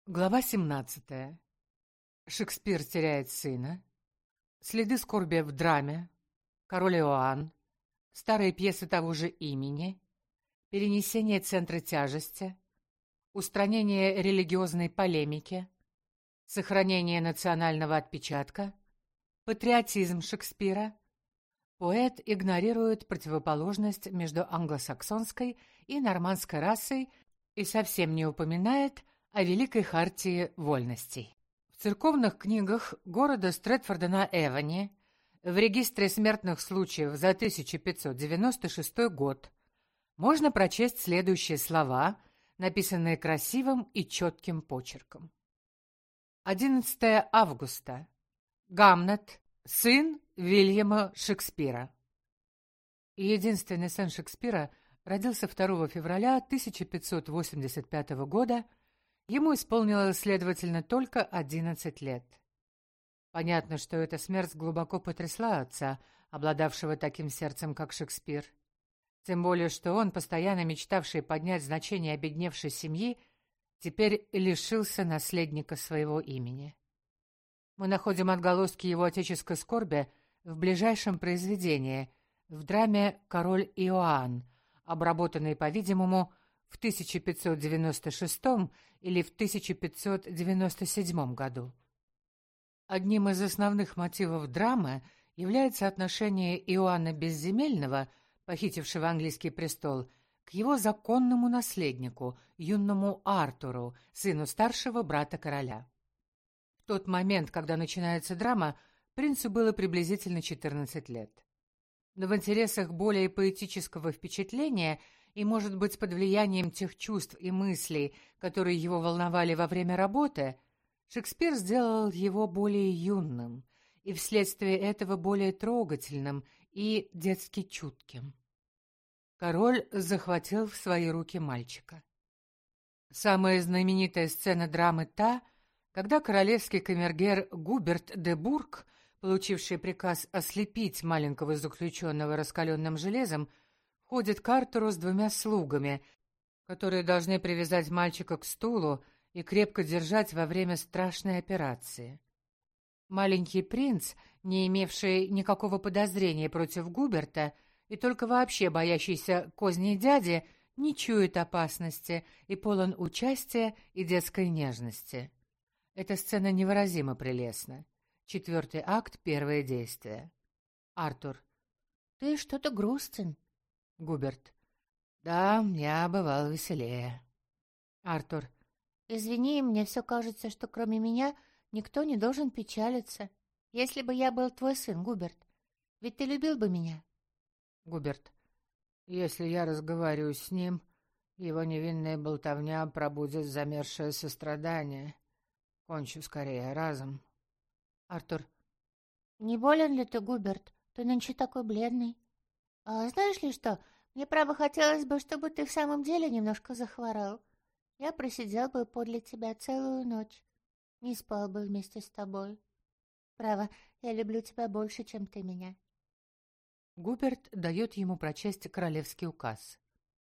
Глава 17. Шекспир теряет сына. Следы скорби в драме. Король Иоанн. Старые пьесы того же имени. Перенесение центра тяжести. Устранение религиозной полемики. Сохранение национального отпечатка. Патриотизм Шекспира. Поэт игнорирует противоположность между англосаксонской и нормандской расой и совсем не упоминает о Великой Хартии Вольностей. В церковных книгах города Стрэтфорда-на-Эвоне в регистре смертных случаев за 1596 год можно прочесть следующие слова, написанные красивым и четким почерком. 11 августа. Гамлет, сын Вильяма Шекспира. Единственный сын Шекспира родился 2 февраля 1585 года. Ему исполнилось, следовательно, только 11 лет. Понятно, что эта смерть глубоко потрясла отца, обладавшего таким сердцем, как Шекспир. Тем более, что он, постоянно мечтавший поднять значение обедневшей семьи, теперь лишился наследника своего имени. Мы находим отголоски его отеческой скорби в ближайшем произведении, в драме «Король Иоанн», обработанной, по-видимому, в 1596 или в 1597 году. Одним из основных мотивов драмы является отношение Иоанна Безземельного, похитившего английский престол, к его законному наследнику, юному Артуру, сыну старшего брата короля. В тот момент, когда начинается драма, принцу было приблизительно 14 лет. Но в интересах более поэтического впечатления и, может быть, под влиянием тех чувств и мыслей, которые его волновали во время работы, Шекспир сделал его более юным и вследствие этого более трогательным и детски чутким. Король захватил в свои руки мальчика. Самая знаменитая сцена драмы та, когда королевский камергер Губерт де Бург, получивший приказ ослепить маленького заключенного раскаленным железом, ходит к Артуру с 2 слугами, которые должны привязать мальчика к стулу и крепко держать во время страшной операции. Маленький принц, не имевший никакого подозрения против Губерта и только вообще боящийся козней дяди, не чует опасности и полон участия и детской нежности. Эта сцена невыразимо прелестна. 4 акт, 1 действие. Артур. «Ты что-то грустен». Губерт. «Да, я бывал веселее». Артур. «Извини, мне все кажется, что кроме меня никто не должен печалиться. Если бы я был твой сын, Губерт, ведь ты любил бы меня». Губерт. «Если я разговариваю с ним, его невинная болтовня пробудет замерзшее сострадание. Кончу скорее разом». Артур. «Не болен ли ты, Губерт? Ты нынче такой бледный. А знаешь ли что, мне, право, хотелось бы, чтобы ты в самом деле немножко захворал. Я просидел бы подле тебя целую ночь, не спал бы вместе с тобой. Право, я люблю тебя больше, чем ты меня». Губерт дает ему прочесть королевский указ.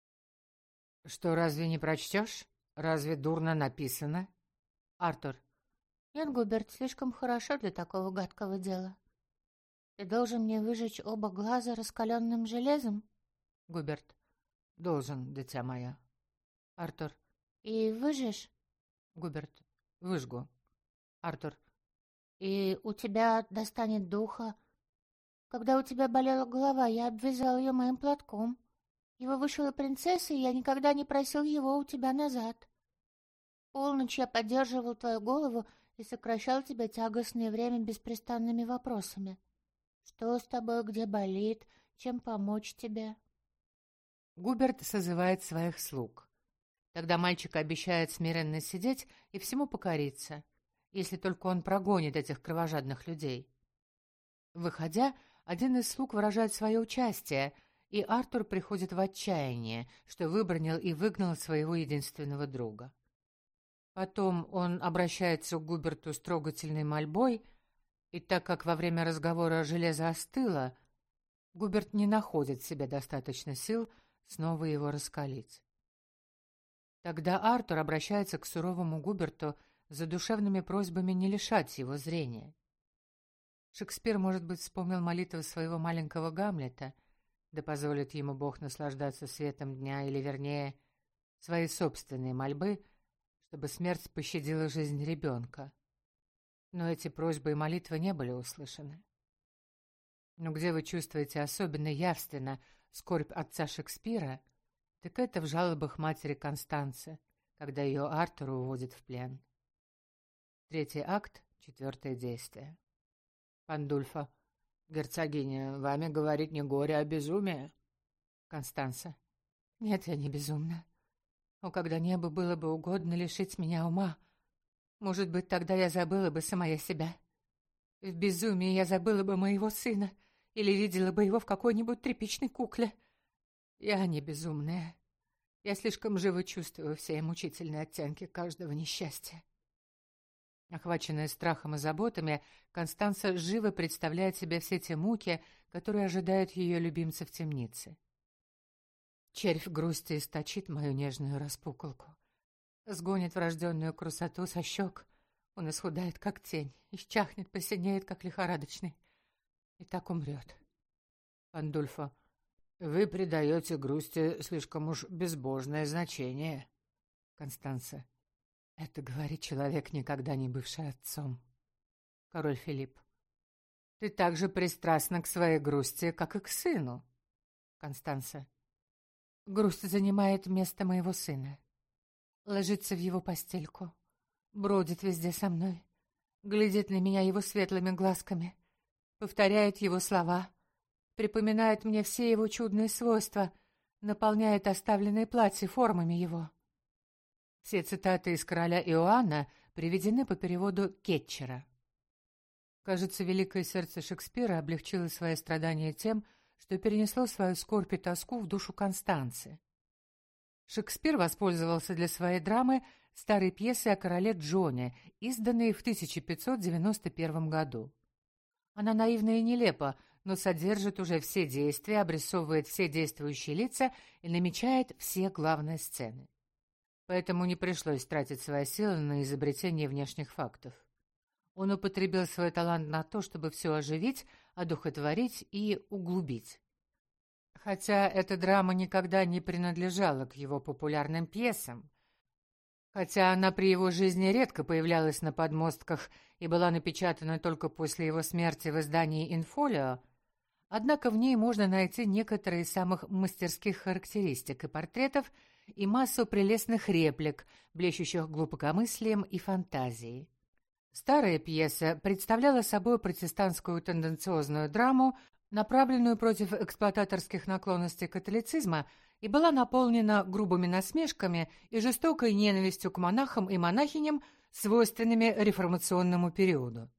«Что, разве не прочтешь? Разве дурно написано?» Артур. «Нет, Губерт, слишком хорошо для такого гадкого дела. Ты должен мне выжечь оба глаза раскаленным железом?» Губерт. «Должен, дитя мое». Артур. «И выжжешь?» Губерт. «Выжгу». Артур. «И у тебя достанет духа. Когда у тебя болела голова, я обвязал ее моим платком. Его вышила принцесса, и я никогда не просил его у тебя назад. В полночь я поддерживал твою голову и сокращал тебе тягостное время беспрестанными вопросами. Что с тобой, где болит, чем помочь тебе?» Губерт созывает своих слуг. Тогда мальчик обещает смиренно сидеть и всему покориться, если только он прогонит этих кровожадных людей. Выходя, один из слуг выражает свое участие, и Артур приходит в отчаяние, что выбранил и выгнал своего единственного друга. Потом он обращается к Губерту с трогательной мольбой, и так как во время разговора железо остыло, Губерт не находит в себе достаточно сил снова его раскалить. Тогда Артур обращается к суровому Губерту с задушевными просьбами не лишать его зрения. Шекспир, может быть, вспомнил молитву своего маленького Гамлета, да позволит ему Бог наслаждаться светом дня, или, вернее, свои собственные мольбы, чтобы смерть пощадила жизнь ребенка. Но эти просьбы и молитвы не были услышаны. Но где вы чувствуете особенно явственно скорбь отца Шекспира, так это в жалобах матери Констанцы, когда ее Артур уводит в плен. 3 акт, 4 действие. Пандульфо. Герцогиня, вами говорит не горе, а безумие. Констанца. Нет, я не безумна. Но когда небу было бы угодно лишить меня ума, может быть, тогда я забыла бы самая себя. В безумии я забыла бы моего сына или видела бы его в какой-нибудь тряпичной кукле. Я не безумная. Я слишком живо чувствую все мучительные оттенки каждого несчастья. Охваченная страхом и заботами, Констанца живо представляет себе все те муки, которые ожидают ее любимца в темнице. Червь грусти источит мою нежную распуколку, сгонит врожденную красоту со щек, он исхудает, как тень, исчахнет, посинеет, как лихорадочный, и так умрет. Пандульфо. Вы придаете грусти слишком уж безбожное значение. Констанца. Это говорит человек, никогда не бывший отцом. Король Филипп. Ты так же пристрастна к своей грусти, как и к сыну. Констанца. Грусть занимает место моего сына. Ложится в его постельку, бродит везде со мной, глядит на меня его светлыми глазками, повторяет его слова, припоминает мне все его чудные свойства, наполняет оставленные платья формами его. Все цитаты из «Короля Иоанна» приведены по переводу Кетчера. Кажется, великое сердце Шекспира облегчило свои страдания тем, что перенесло свою скорбь и тоску в душу Констанцы. Шекспир воспользовался для своей драмы старой пьесой о короле Джоне, изданной в 1591 году. Она наивна и нелепа, но содержит уже все действия, обрисовывает все действующие лица и намечает все главные сцены. Поэтому не пришлось тратить свои силы на изобретение внешних фактов. Он употребил свой талант на то, чтобы все оживить, одухотворить и углубить. Хотя эта драма никогда не принадлежала к его популярным пьесам, хотя она при его жизни редко появлялась на подмостках и была напечатана только после его смерти в издании «Инфолио», однако в ней можно найти некоторые из самых мастерских характеристик и портретов и массу прелестных реплик, блещущих глубокомыслием и фантазией. Старая пьеса представляла собой протестантскую тенденциозную драму, направленную против эксплуататорских наклонностей католицизма, и была наполнена грубыми насмешками и жестокой ненавистью к монахам и монахиням, свойственными реформационному периоду.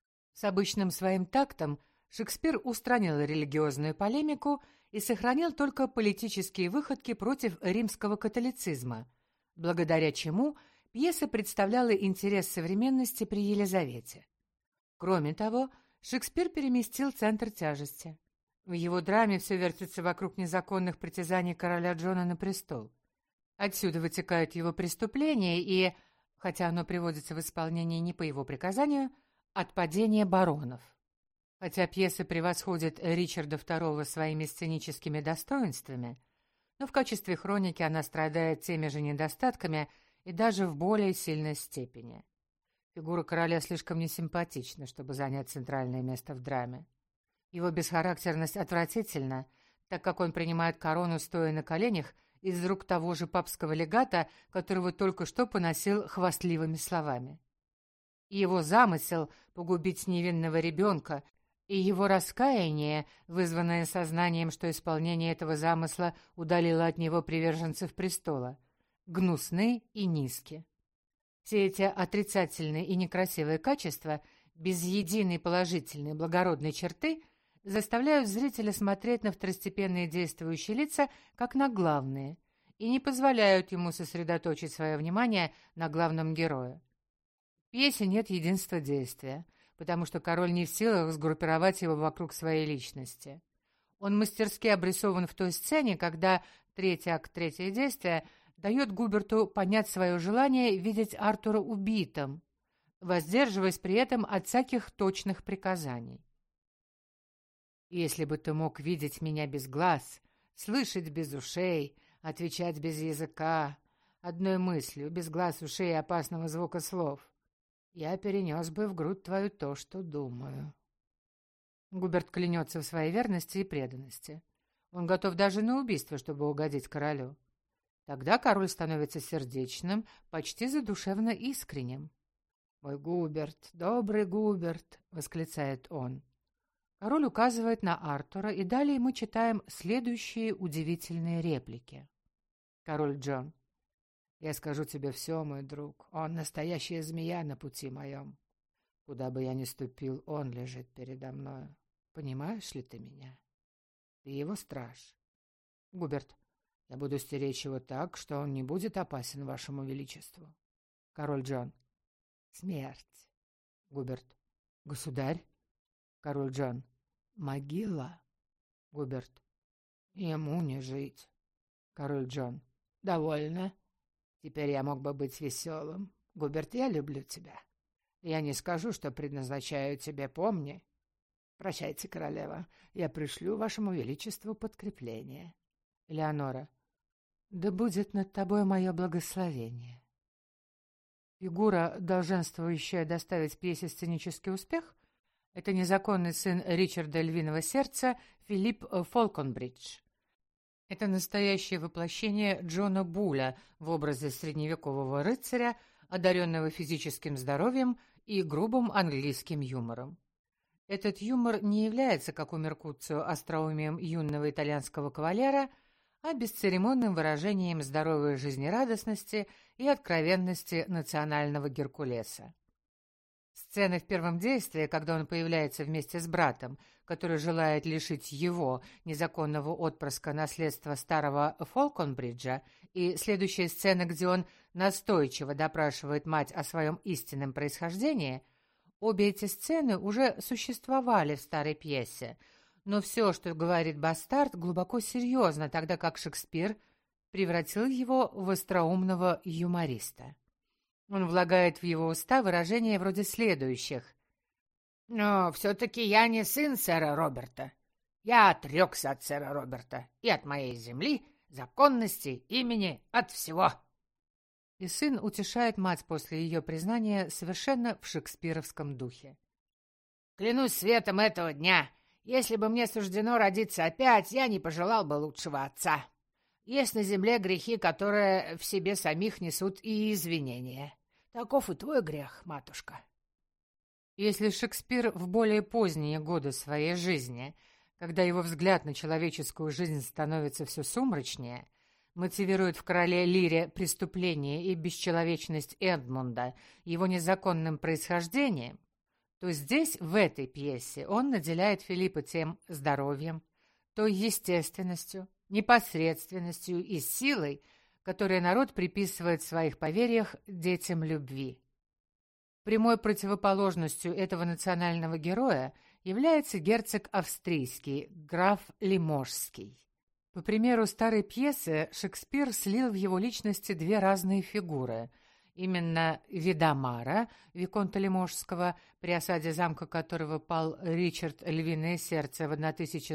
С обычным своим тактом Шекспир устранил религиозную полемику и сохранил только политические выходки против римского католицизма, благодаря чему пьеса представляла интерес современности при Елизавете. Кроме того, Шекспир переместил центр тяжести. В его драме все вертится вокруг незаконных притязаний короля Джона на престол. Отсюда вытекают его преступления и, хотя оно приводится в исполнение не по его приказанию, отпадение баронов. Хотя пьеса превосходит Ричарда II своими сценическими достоинствами, но в качестве хроники она страдает теми же недостатками и даже в более сильной степени. Фигура короля слишком несимпатична, чтобы занять центральное место в драме. Его бесхарактерность отвратительна, так как он принимает корону, стоя на коленях, из рук того же папского легата, которого только что поносил хвастливыми словами. Его замысел — погубить невинного ребенка, и его раскаяние, вызванное сознанием, что исполнение этого замысла удалило от него приверженцев престола, гнусны и низки. Все эти отрицательные и некрасивые качества, без единой положительной благородной черты, заставляют зрителя смотреть на второстепенные действующие лица как на главные и не позволяют ему сосредоточить свое внимание на главном герое. В пьесе нет единства действия, потому что король не в силах сгруппировать его вокруг своей личности. Он мастерски обрисован в той сцене, когда третий акт, третье действие дает Губерту понять свое желание видеть Артура убитым, воздерживаясь при этом от всяких точных приказаний. «Если бы ты мог видеть меня без глаз, слышать без ушей, отвечать без языка, одной мыслью, без глаз, ушей и опасного звука слов, я перенес бы в грудь твою то, что думаю». Губерт клянется в своей верности и преданности. Он готов даже на убийство, чтобы угодить королю. Тогда король становится сердечным, почти задушевно искренним. «Мой Губерт, добрый Губерт!» — восклицает он. Король указывает на Артура, и далее мы читаем следующие удивительные реплики. Король Джон. «Я скажу тебе все, мой друг. Он настоящая змея на пути моем. Куда бы я ни ступил, он лежит передо мною. Понимаешь ли ты меня? Ты его страж. Губерт. Я буду стеречь его так, что он не будет опасен вашему величеству». Король Джон. «Смерть». Губерт. «Государь». Король Джон. «Могила». Губерт. «Ему не жить». Король Джон. «Довольно. Теперь я мог бы быть веселым. Губерт, я люблю тебя. Я не скажу, что предназначаю тебе, помни. Прощайте, королева. Я пришлю вашему величеству подкрепление». Леонора. «Да будет над тобой мое благословение». Фигура, долженствующая доставить пьесе сценический успех, это незаконный сын Ричарда Львиного Сердца Филипп Фолконбридж. Это настоящее воплощение Джона Буля в образе средневекового рыцаря, одаренного физическим здоровьем и грубым английским юмором. Этот юмор не является, как у Меркуцио, остроумием юного итальянского кавалера, а бесцеремонным выражением здоровой жизнерадостности и откровенности национального Геркулеса. Сцена в первом действии, когда он появляется вместе с братом, который желает лишить его, незаконного отпрыска, наследства старого Фолконбриджа, и следующая сцена, где он настойчиво допрашивает мать о своем истинном происхождении, обе эти сцены уже существовали в старой пьесе, но все, что говорит бастард, глубоко серьезно, тогда как Шекспир превратил его в остроумного юмориста. Он влагает в его уста выражения вроде следующих. «Но все-таки я не сын сэра Роберта. Я отрекся от сэра Роберта и от моей земли, законности, имени, от всего». И сын утешает мать после ее признания совершенно в шекспировском духе. «Клянусь светом этого дня, если бы мне суждено родиться опять, я не пожелал бы лучшего отца. Есть на земле грехи, которые в себе самих несут и извинения. Таков и твой грех, матушка». Если Шекспир в более поздние годы своей жизни, когда его взгляд на человеческую жизнь становится все сумрачнее, мотивирует в «Короле Лире» преступление и бесчеловечность Эдмунда его незаконным происхождением, то здесь, в этой пьесе, он наделяет Филиппа тем здоровьем, той естественностью, непосредственностью и силой, которые народ приписывает в своих поверьях детям любви. Прямой противоположностью этого национального героя является герцог австрийский, граф Лиможский. По примеру старой пьесы, Шекспир слил в его личности две разные фигуры. Именно Видамара, виконта Лиможского, при осаде замка которого пал Ричард Львиное Сердце в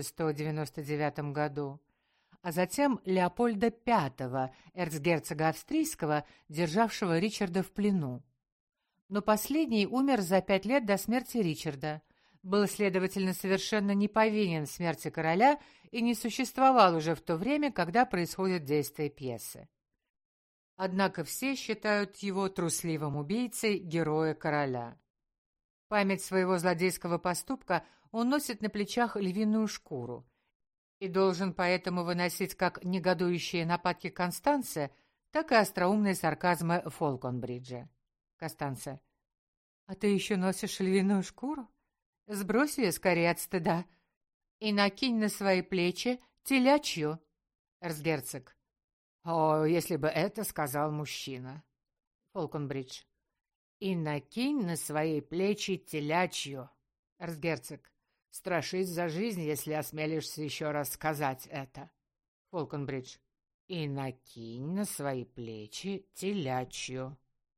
1199 году, а затем Леопольда V, эрцгерцога австрийского, державшего Ричарда в плену. Но последний умер за 5 лет до смерти Ричарда, был, следовательно, совершенно не повинен в смерти короля и не существовал уже в то время, когда происходит действие пьесы. Однако все считают его трусливым убийцей героя короля. Память своего злодейского поступка он носит на плечах львиную шкуру и должен поэтому выносить как негодующие нападки Констанция, так и остроумные сарказмы Фолконбриджа. Констанция. «А ты еще носишь львиную шкуру? Сбрось ее скорее от стыда и накинь на свои плечи телячью». Эрцгерцог. «О, если бы это сказал мужчина». Фолконбридж. «И накинь на свои плечи телячью». Эрцгерцог. «Страшись за жизнь, если осмелишься еще раз сказать это». Фолконбридж. и накинь на свои плечи телячью».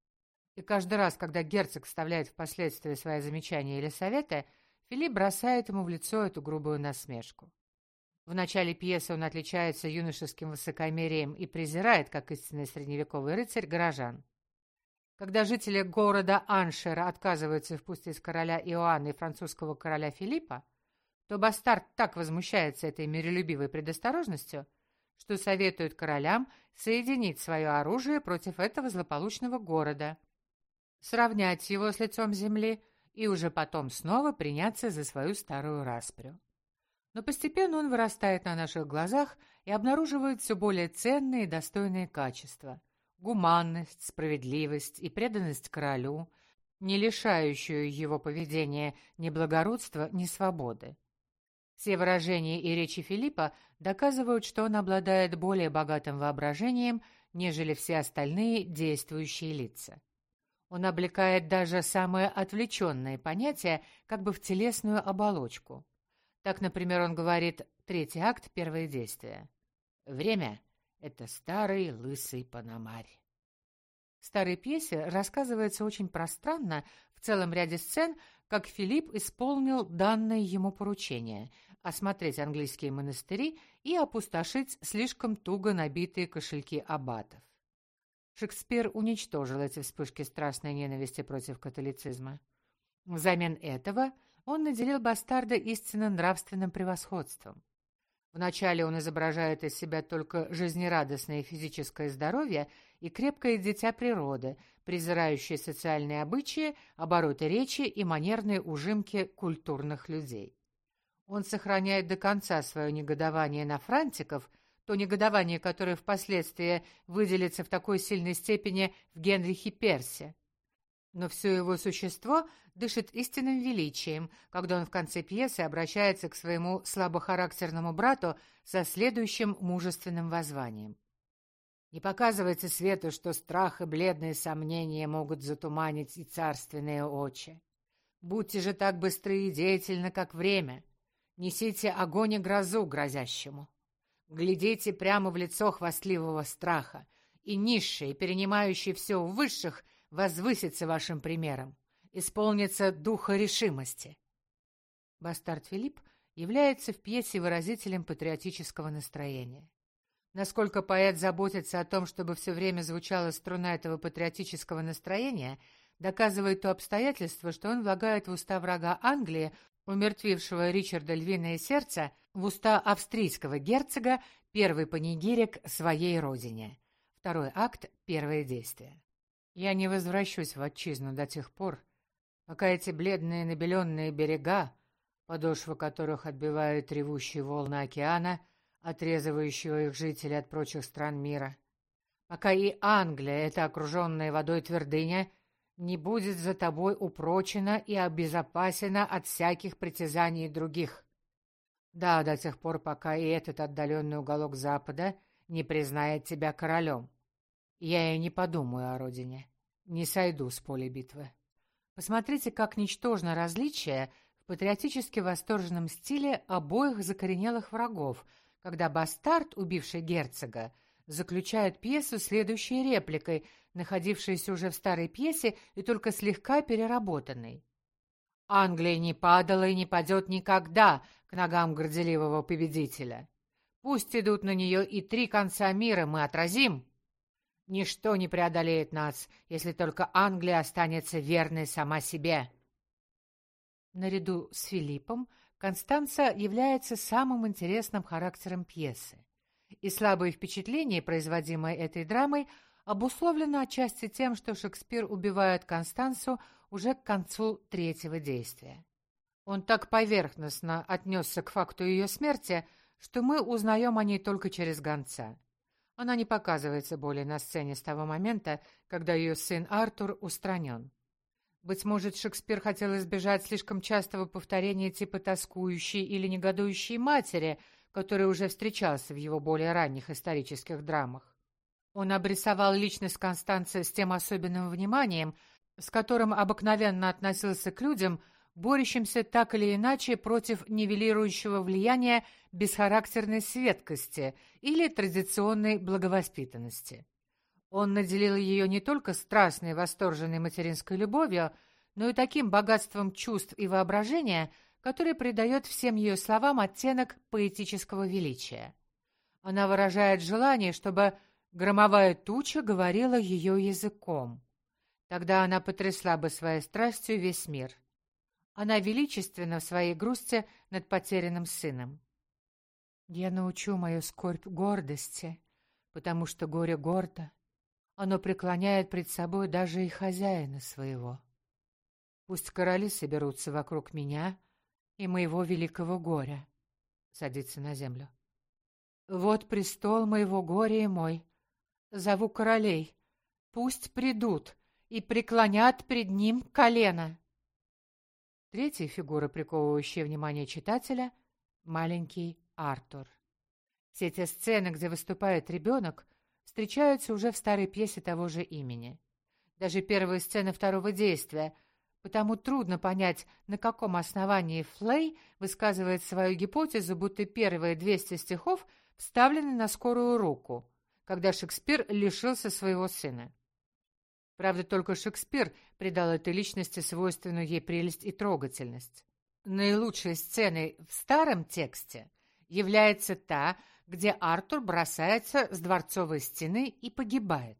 И каждый раз, когда герцог вставляет впоследствии свои замечания или советы, Филипп бросает ему в лицо эту грубую насмешку. В начале пьесы он отличается юношеским высокомерием и презирает, как истинный средневековый рыцарь, горожан. Когда жители города Аншера отказываются впустить короля Иоанна и французского короля Филиппа, то бастард так возмущается этой миролюбивой предосторожностью, что советует королям соединить свое оружие против этого злополучного города, сравнять его с лицом земли и уже потом снова приняться за свою старую распрю. Но постепенно он вырастает на наших глазах и обнаруживает все более ценные и достойные качества: гуманность, справедливость и преданность королю, не лишающую его поведения ни благородства, ни свободы. Все выражения и речи Филиппа доказывают, что он обладает более богатым воображением, нежели все остальные действующие лица. Он облекает даже самые отвлеченные понятия как бы в телесную оболочку. Так, например, он говорит, третий акт, первое действие: «Время — это старый лысый пономарь». В старой пьесе рассказывается очень пространно, в целом ряде сцен, как Филипп исполнил данное ему поручение — осмотреть английские монастыри и опустошить слишком туго набитые кошельки аббатов. Шекспир уничтожил эти вспышки страстной ненависти против католицизма. Взамен этого он наделил бастарда истинно нравственным превосходством. Вначале он изображает из себя только жизнерадостное физическое здоровье и крепкое дитя природы, презирающее социальные обычаи, обороты речи и манерные ужимки культурных людей. Он сохраняет до конца свое негодование на франтиков, то негодование, которое впоследствии выделится в такой сильной степени в Генрихе Персе. Но все его существо дышит истинным величием, когда он в конце пьесы обращается к своему слабохарактерному брату со следующим мужественным воззванием: «Не показывайте свету, что страх и бледные сомнения могут затуманить и царственные очи. Будьте же так быстры и деятельны, как время. Несите огонь и грозу грозящему. Глядите прямо в лицо хвастливого страха, и низший, перенимающий все у высших, возвысится вашим примером, исполнится духа решимости». Бастард Филипп является в пьесе выразителем патриотического настроения. Насколько поэт заботится о том, чтобы все время звучала струна этого патриотического настроения, доказывает то обстоятельство, что он влагает в уста врага Англии, умертвившего Ричарда Львиное Сердце, в уста австрийского герцога первый панигирик своей родине. Второй акт, первое действие. «Я не возвращусь в отчизну до тех пор, пока эти бледные набеленные берега, подошвы которых отбивают ревущие волны океана, отрезывающего их жителей от прочих стран мира, пока и Англия, эта окруженная водой твердыня, не будет за тобой упрочена и обезопасена от всяких притязаний других. Да, до тех пор, пока и этот отдаленный уголок Запада не признает тебя королем. Я и не подумаю о родине, не сойду с поля битвы». Посмотрите, как ничтожно различие в патриотически восторженном стиле обоих закоренелых врагов, когда бастард, убивший герцога, заключает пьесу следующей репликой, находившейся уже в старой пьесе и только слегка переработанной: «Англия не падала и не падет никогда к ногам горделивого победителя. Пусть идут на нее и три конца мира, мы отразим. Ничто не преодолеет нас, если только Англия останется верной сама себе». Наряду с Филиппом Констанца является самым интересным характером пьесы, и слабое впечатление, производимое этой драмой, обусловлено отчасти тем, что Шекспир убивает Констанцу уже к концу третьего действия. Он так поверхностно отнесся к факту ее смерти, что мы узнаем о ней только через гонца. Она не показывается более на сцене с того момента, когда ее сын Артур устранен. Быть может, Шекспир хотел избежать слишком частого повторения типа тоскующей или негодующей матери, который уже встречался в его более ранних исторических драмах. Он обрисовал личность Констанции с тем особенным вниманием, с которым обыкновенно относился к людям, борющимся так или иначе против нивелирующего влияния бесхарактерной светкости или традиционной благовоспитанности. Он наделил ее не только страстной восторженной материнской любовью, но и таким богатством чувств и воображения, который придает всем ее словам оттенок поэтического величия. Она выражает желание, чтобы громовая туча говорила ее языком. Тогда она потрясла бы своей страстью весь мир. Она величественна в своей грусти над потерянным сыном. «Я научу мою скорбь гордости, потому что горе гордо. Оно преклоняет пред собой даже и хозяина своего. Пусть короли соберутся вокруг меня и моего великого горя». Садится на землю. «Вот престол моего горя и мой. Зову королей. Пусть придут и преклонят пред ним колено». Третья фигура, приковывающая внимание читателя — маленький Артур. Все те сцены, где выступает ребенок, встречаются уже в старой пьесе того же имени. Даже первые сцены второго действия, потому трудно понять, на каком основании Флей высказывает свою гипотезу, будто первые 200 стихов вставлены на скорую руку, когда Шекспир лишился своего сына. Правда, только Шекспир придал этой личности свойственную ей прелесть и трогательность. Наилучшей сценой в старом тексте является та, где Артур бросается с дворцовой стены и погибает.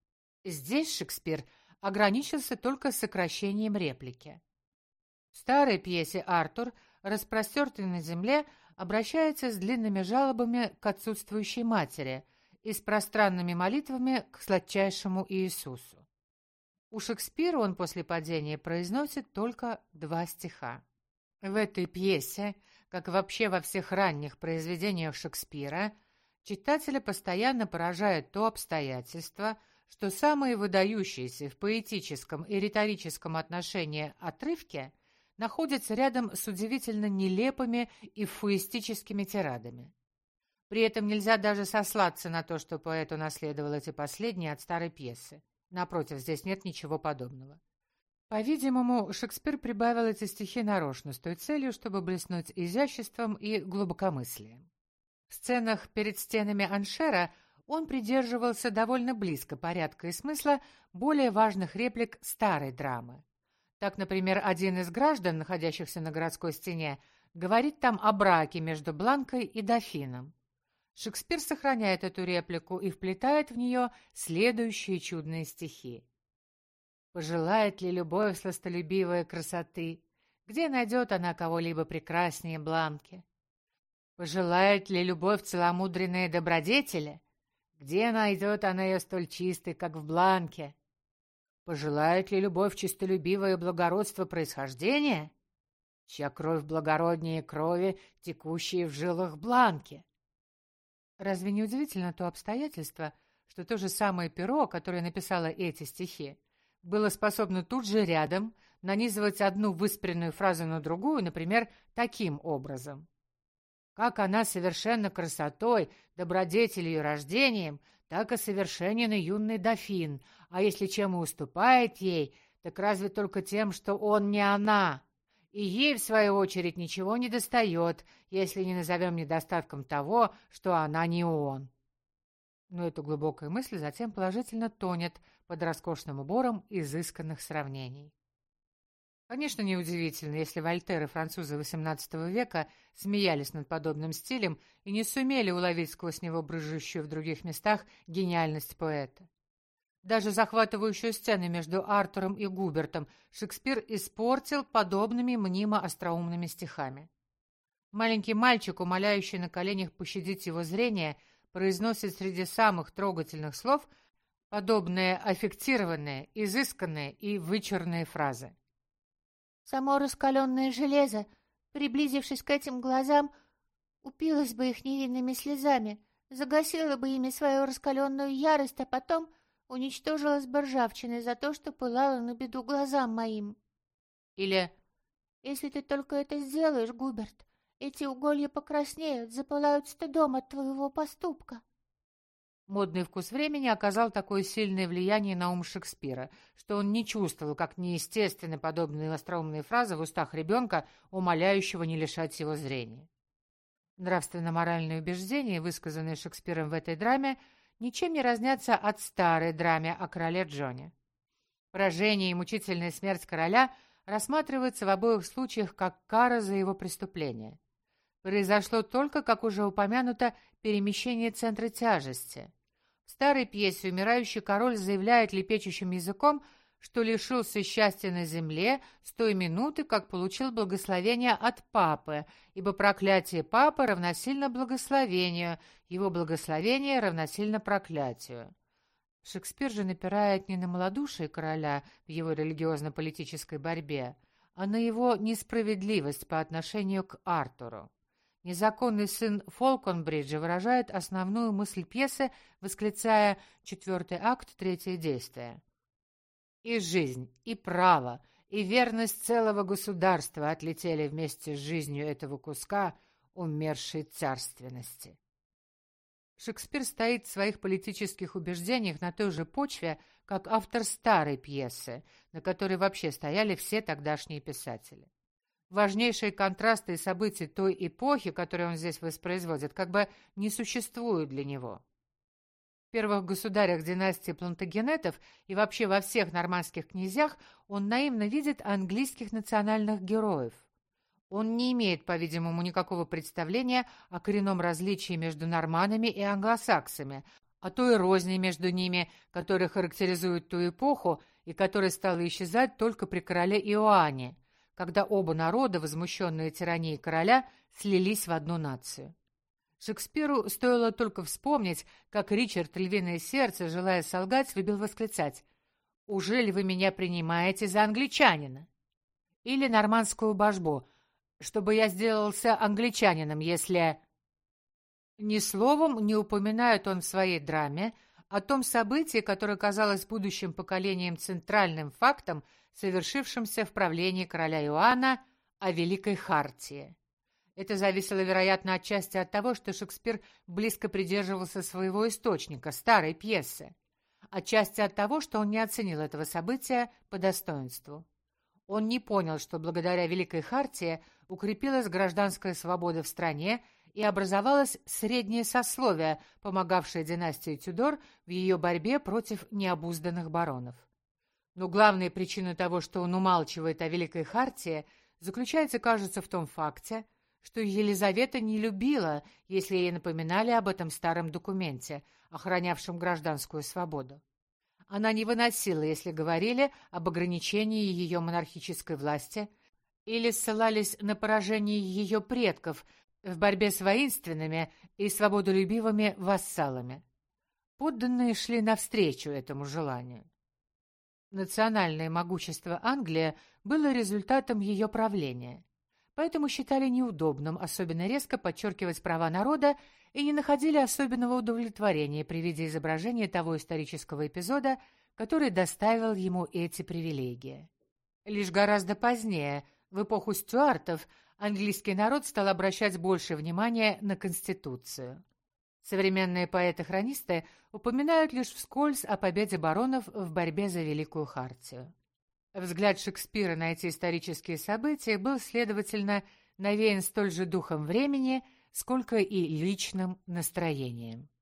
Здесь Шекспир ограничился только сокращением реплики. В старой пьесе Артур, распростертый на земле, обращается с длинными жалобами к отсутствующей матери и с пространными молитвами к сладчайшему Иисусу. У Шекспира он после падения произносит только 2 стиха. В этой пьесе, как вообще во всех ранних произведениях Шекспира, читателя постоянно поражает то обстоятельство, что самые выдающиеся в поэтическом и риторическом отношении отрывки находятся рядом с удивительно нелепыми и фуистическими тирадами. При этом нельзя даже сослаться на то, что поэт унаследовал эти последние от старой пьесы. Напротив, здесь нет ничего подобного. По-видимому, Шекспир прибавил эти стихи нарочно, с той целью, чтобы блеснуть изяществом и глубокомыслием. В сценах перед стенами Аншера он придерживался довольно близко порядка и смысла более важных реплик старой драмы. Так, например, один из граждан, находящихся на городской стене, говорит там о браке между Бланкой и дофином. Шекспир сохраняет эту реплику и вплетает в нее следующие чудные стихи. «Пожелает ли любовь сластолюбивая красоты? Где найдет она кого-либо прекраснее Бланки? Пожелает ли любовь целомудренные добродетели? Где найдет она ее столь чистой, как в Бланке? Пожелает ли любовь честолюбивое благородство происхождения? Чья кровь благороднее крови, текущей в жилах Бланки?» Разве не удивительно то обстоятельство, что то же самое перо, которое написало эти стихи, было способно тут же рядом нанизывать одну выспренную фразу на другую, например, таким образом: «Как она совершенна красотой, добродетелью и рождением, так и совершенен и юный дофин, а если чем и уступает ей, так разве только тем, что он не она». И ей, в свою очередь, ничего не достает, если не назовем недостатком того, что она не он. Но эта глубокая мысль затем положительно тонет под роскошным убором изысканных сравнений. Конечно, неудивительно, если Вольтер и французы XVIII века смеялись над подобным стилем и не сумели уловить сквозь него брызжущую в других местах гениальность поэта. Даже захватывающую сцену между Артуром и Губертом Шекспир испортил подобными мнимо остроумными стихами. Маленький мальчик, умоляющий на коленях пощадить его зрение, произносит среди самых трогательных слов подобные аффектированные, изысканные и вычурные фразы. Само раскаленное железо, приблизившись к этим глазам, упилось бы их невинными слезами, загасило бы ими свою раскаленную ярость, а потом уничтожилась бы ржавчиной за то, что пылала на беду глазам моим. Или «Если ты только это сделаешь, Губерт, эти уголья покраснеют, запылают стыдом от твоего поступка». Модный вкус времени оказал такое сильное влияние на ум Шекспира, что он не чувствовал, как неестественны подобные остроумные фразы в устах ребенка, умоляющего не лишать его зрения. Нравственно-моральные убеждения, высказанные Шекспиром в этой драме, ничем не разнятся от старой драме о короле Джоне. Поражение и мучительная смерть короля рассматриваются в обоих случаях как кара за его преступление. Произошло только, как уже упомянуто, перемещение центра тяжести. В старой пьесе умирающий король заявляет лепечущим языком, что лишился счастья на земле с той минуты, как получил благословение от папы, ибо проклятие папы равносильно благословению, его благословение равносильно проклятию. Шекспир же напирает не на малодушие короля в его религиозно-политической борьбе, а на его несправедливость по отношению к Артуру. Незаконный сын Фолконбриджа выражает основную мысль пьесы, восклицая «4-й акт, 3-е действие». «И жизнь, и право, и верность целого государства отлетели вместе с жизнью этого куска умершей царственности». Шекспир стоит в своих политических убеждениях на той же почве, как автор старой пьесы, на которой вообще стояли все тогдашние писатели. Важнейшие контрасты и события той эпохи, которые он здесь воспроизводит, как бы не существуют для него. В первых государях династии Плантагенетов и вообще во всех нормандских князьях он наивно видит английских национальных героев. Он не имеет, по-видимому, никакого представления о коренном различии между норманнами и англосаксами, о той розни между ними, которая характеризует ту эпоху и которая стала исчезать только при короле Иоанне, когда оба народа, возмущенные тиранией короля, слились в одну нацию. Шекспиру стоило только вспомнить, как Ричард Львиное Сердце, желая солгать, любил восклицать: «Ужели вы меня принимаете за англичанина?» Или нормандскую божбу: «Чтобы я сделался англичанином, если...» Ни словом не упоминает он в своей драме о том событии, которое казалось будущим поколением центральным фактом, совершившимся в правлении короля Иоанна, о Великой Хартии. Это зависело, вероятно, отчасти от того, что Шекспир близко придерживался своего источника, старой пьесы, отчасти от того, что он не оценил этого события по достоинству. Он не понял, что благодаря Великой Хартии укрепилась гражданская свобода в стране и образовалось среднее сословие, помогавшее династии Тюдор в ее борьбе против необузданных баронов. Но главная причина того, что он умалчивает о Великой Хартии, заключается, кажется, в том факте, что Елизавета не любила, если ей напоминали об этом старом документе, охранявшем гражданскую свободу. Она не выносила, если говорили об ограничении ее монархической власти или ссылались на поражение ее предков в борьбе с воинственными и свободолюбивыми вассалами. Подданные шли навстречу этому желанию. Национальное могущество Англии было результатом ее правления, поэтому считали неудобным особенно резко подчеркивать права народа и не находили особенного удовлетворения при виде изображения того исторического эпизода, который доставил ему эти привилегии. Лишь гораздо позднее, в эпоху стюартов, английский народ стал обращать больше внимания на Конституцию. Современные поэты-хронисты упоминают лишь вскользь о победе баронов в борьбе за Великую Хартию. Взгляд Шекспира на эти исторические события был, следовательно, навеян столь же духом времени, сколько и личным настроением.